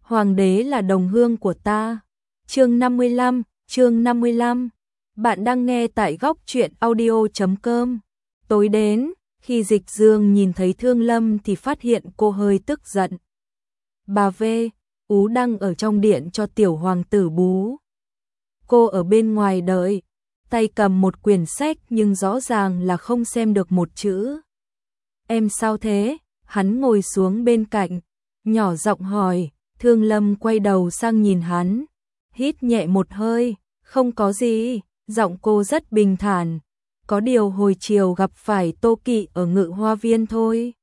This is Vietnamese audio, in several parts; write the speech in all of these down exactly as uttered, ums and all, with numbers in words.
Hoàng đế là đồng hương của ta. Chương năm mươi lăm, chương năm mươi lăm. Bạn đang nghe tại góc truyện audio chấm com. Tối đến, khi Dịch Dương nhìn thấy Thương Lâm thì phát hiện cô hơi tức giận. Bà V, Ú đang ở trong điện cho tiểu hoàng tử bú. Cô ở bên ngoài đợi, tay cầm một quyển sách nhưng rõ ràng là không xem được một chữ. Em sao thế? Hắn ngồi xuống bên cạnh, nhỏ giọng hỏi. Thương Lâm quay đầu sang nhìn hắn, hít nhẹ một hơi, không có gì, giọng cô rất bình thản. Có điều hồi chiều gặp phải Tô Kỵ ở Ngự Hoa Viên thôi.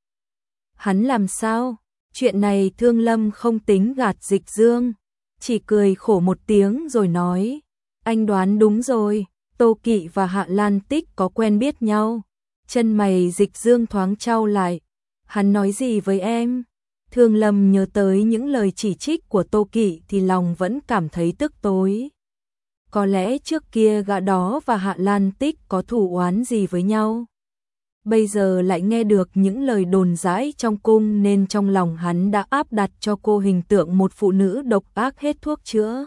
Hắn làm sao? Chuyện này Thương Lâm không tính gạt Dịch Dương, chỉ cười khổ một tiếng rồi nói. Anh đoán đúng rồi, Tô Kỵ và Hạ Lan Tích có quen biết nhau. Chân mày Dịch Dương thoáng chau lại. Hắn nói gì với em? Thương Lâm nhớ tới những lời chỉ trích của Tô Kỵ thì lòng vẫn cảm thấy tức tối. Có lẽ trước kia gã đó và Hạ Lan Tích có thù oán gì với nhau. Bây giờ lại nghe được những lời đồn dãi trong cung nên trong lòng hắn đã áp đặt cho cô hình tượng một phụ nữ độc ác hết thuốc chữa.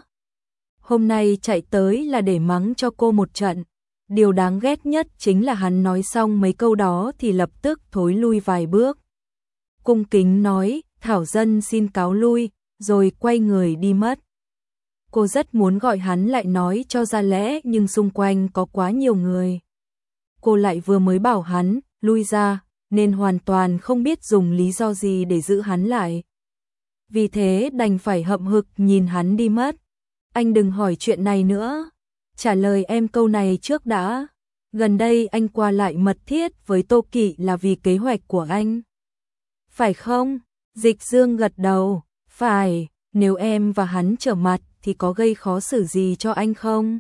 Hôm nay chạy tới là để mắng cho cô một trận. Điều đáng ghét nhất chính là hắn nói xong mấy câu đó thì lập tức thối lui vài bước. Cung kính nói, Thảo dân xin cáo lui, rồi quay người đi mất. Cô rất muốn gọi hắn lại nói cho ra lẽ nhưng xung quanh có quá nhiều người. Cô lại vừa mới bảo hắn lui ra, nên hoàn toàn không biết dùng lý do gì để giữ hắn lại. Vì thế đành phải hậm hực nhìn hắn đi mất. Anh đừng hỏi chuyện này nữa. Trả lời em câu này trước đã. Gần đây anh qua lại mật thiết với Tô Kỵ là vì kế hoạch của anh. Phải không? Dịch Dương gật đầu. Phải, nếu em và hắn trở mặt thì có gây khó xử gì cho anh không?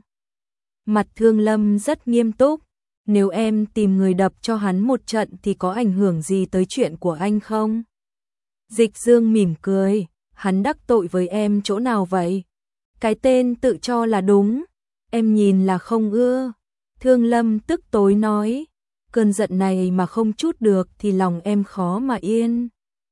Mặt Thương Lâm rất nghiêm túc. Nếu em tìm người đập cho hắn một trận thì có ảnh hưởng gì tới chuyện của anh không? Dịch Dương mỉm cười. Hắn đắc tội với em chỗ nào vậy? Cái tên tự cho là đúng. Em nhìn là không ưa. Thương Lâm tức tối nói. Cơn giận này mà không trút được thì lòng em khó mà yên.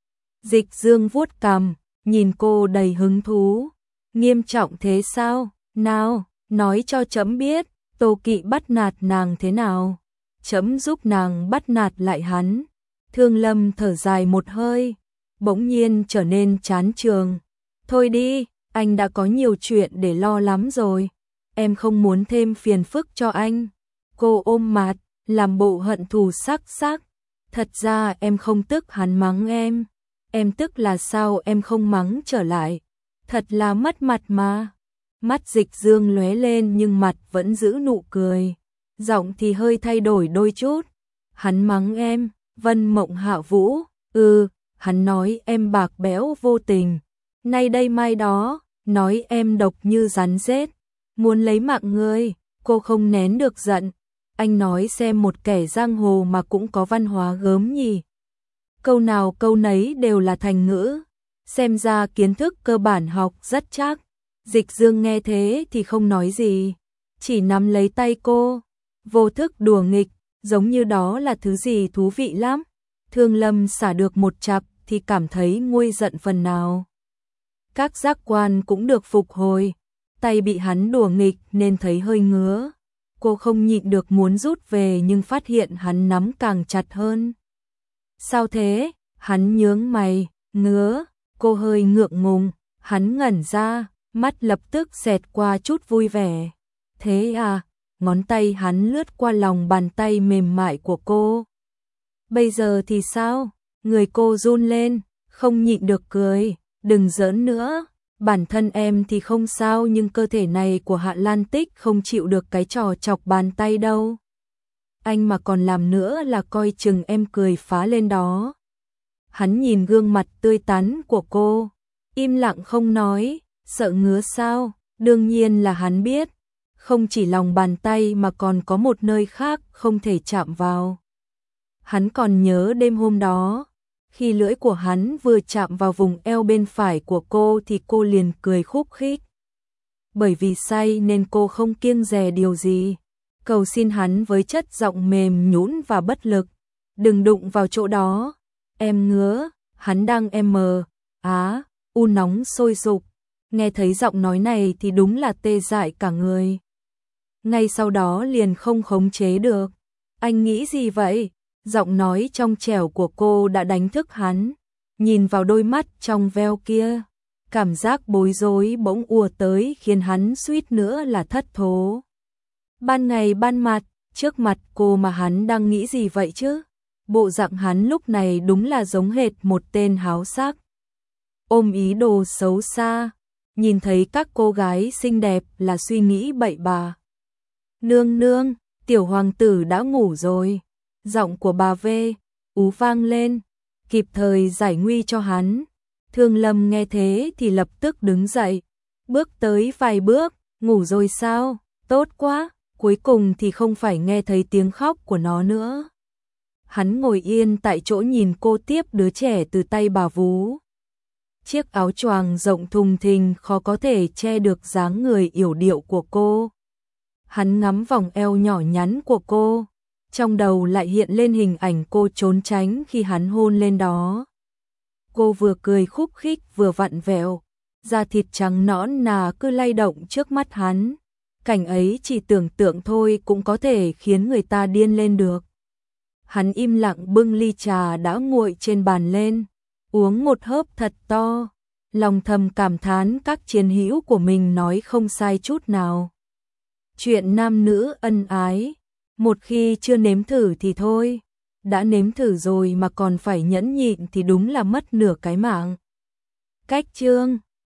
Dịch Dương vuốt cằm, nhìn cô đầy hứng thú. Nghiêm trọng thế sao? Nào, nói cho trẫm biết, Tô Kỵ bắt nạt nàng thế nào? Trẫm giúp nàng bắt nạt lại hắn. Thương Lâm thở dài một hơi, bỗng nhiên trở nên chán chường. Thôi đi, anh đã có nhiều chuyện để lo lắm rồi. Em không muốn thêm phiền phức cho anh. Cô ôm mặt, làm bộ hận thù sắc sắc. Thật ra em không tức hắn mắng em. Em tức là sao em không mắng trở lại. Thật là mất mặt mà. Mắt Dịch Dương lóe lên nhưng mặt vẫn giữ nụ cười. Giọng thì hơi thay đổi đôi chút. Hắn mắng em, Vân Mộng Hạ Vũ. Ừ, hắn nói em bạc bẽo vô tình. Nay đây mai đó, nói em độc như rắn rết. Muốn lấy mạng ngươi, cô không nén được giận. Anh nói xem một kẻ giang hồ mà cũng có văn hóa gớm nhỉ. Câu nào câu nấy đều là thành ngữ. Xem ra kiến thức cơ bản học rất chắc. Dịch Dương nghe thế thì không nói gì. Chỉ nắm lấy tay cô. Vô thức đùa nghịch, giống như đó là thứ gì thú vị lắm. Thương Lâm xả được một chặp thì cảm thấy nguôi giận phần nào. Các giác quan cũng được phục hồi. Tay bị hắn đùa nghịch nên thấy hơi ngứa. Cô không nhịn được muốn rút về nhưng phát hiện hắn nắm càng chặt hơn. Sao thế? Hắn nhướng mày, ngứa. Cô hơi ngượng ngùng, hắn ngẩn ra, mắt lập tức xẹt qua chút vui vẻ. Thế à? Ngón tay hắn lướt qua lòng bàn tay mềm mại của cô. Bây giờ thì sao? Người cô run lên, không nhịn được cười. Đừng giỡn nữa. Bản thân em thì không sao nhưng cơ thể này của Hạ Lan Tích không chịu được cái trò chọc bàn tay đâu. Anh mà còn làm nữa là coi chừng em cười phá lên đó. Hắn nhìn gương mặt tươi tắn của cô, im lặng không nói, sợ ngứa sao? Đương nhiên là hắn biết, không chỉ lòng bàn tay mà còn có một nơi khác không thể chạm vào. Hắn còn nhớ đêm hôm đó, khi lưỡi của hắn vừa chạm vào vùng eo bên phải của cô thì cô liền cười khúc khích. Bởi vì say nên cô không kiêng dè điều gì, cầu xin hắn với chất giọng mềm nhũn và bất lực. Đừng đụng vào chỗ đó, em ngứa. Hắn đang em mờ, á, u nóng sôi sục, nghe thấy giọng nói này thì đúng là tê dại cả người. Ngay sau đó liền không khống chế được. Anh nghĩ gì vậy? Giọng nói trong trẻo của cô đã đánh thức hắn. Nhìn vào đôi mắt trong veo kia, cảm giác bối rối bỗng ùa tới khiến hắn suýt nữa là thất thố. Ban ngày ban mặt, trước mặt cô mà hắn đang nghĩ gì vậy chứ? Bộ dạng hắn lúc này đúng là giống hệt một tên háo sắc. Ôm ý đồ xấu xa, nhìn thấy các cô gái xinh đẹp là suy nghĩ bậy bạ. Nương nương, tiểu hoàng tử đã ngủ rồi. Giọng của bà V ú vang lên, kịp thời giải nguy cho hắn. Thương Lâm nghe thế thì lập tức đứng dậy, bước tới vài bước, ngủ rồi sao? Tốt quá, cuối cùng thì không phải nghe thấy tiếng khóc của nó nữa. Hắn ngồi yên tại chỗ nhìn cô tiếp đứa trẻ từ tay bà vú. Chiếc áo choàng rộng thùng thình khó có thể che được dáng người yểu điệu của cô. Hắn ngắm vòng eo nhỏ nhắn của cô, trong đầu lại hiện lên hình ảnh cô trốn tránh khi hắn hôn lên đó. Cô vừa cười khúc khích vừa vặn vẹo, da thịt trắng nõn nà cứ lay động trước mắt hắn. Cảnh ấy chỉ tưởng tượng thôi cũng có thể khiến người ta điên lên được. Hắn im lặng bưng ly trà đã nguội trên bàn lên, uống một hớp thật to, lòng thầm cảm thán các chiến hữu của mình nói không sai chút nào. Chuyện nam nữ ân ái, một khi chưa nếm thử thì thôi, đã nếm thử rồi mà còn phải nhẫn nhịn thì đúng là mất nửa cái mạng. Cách chương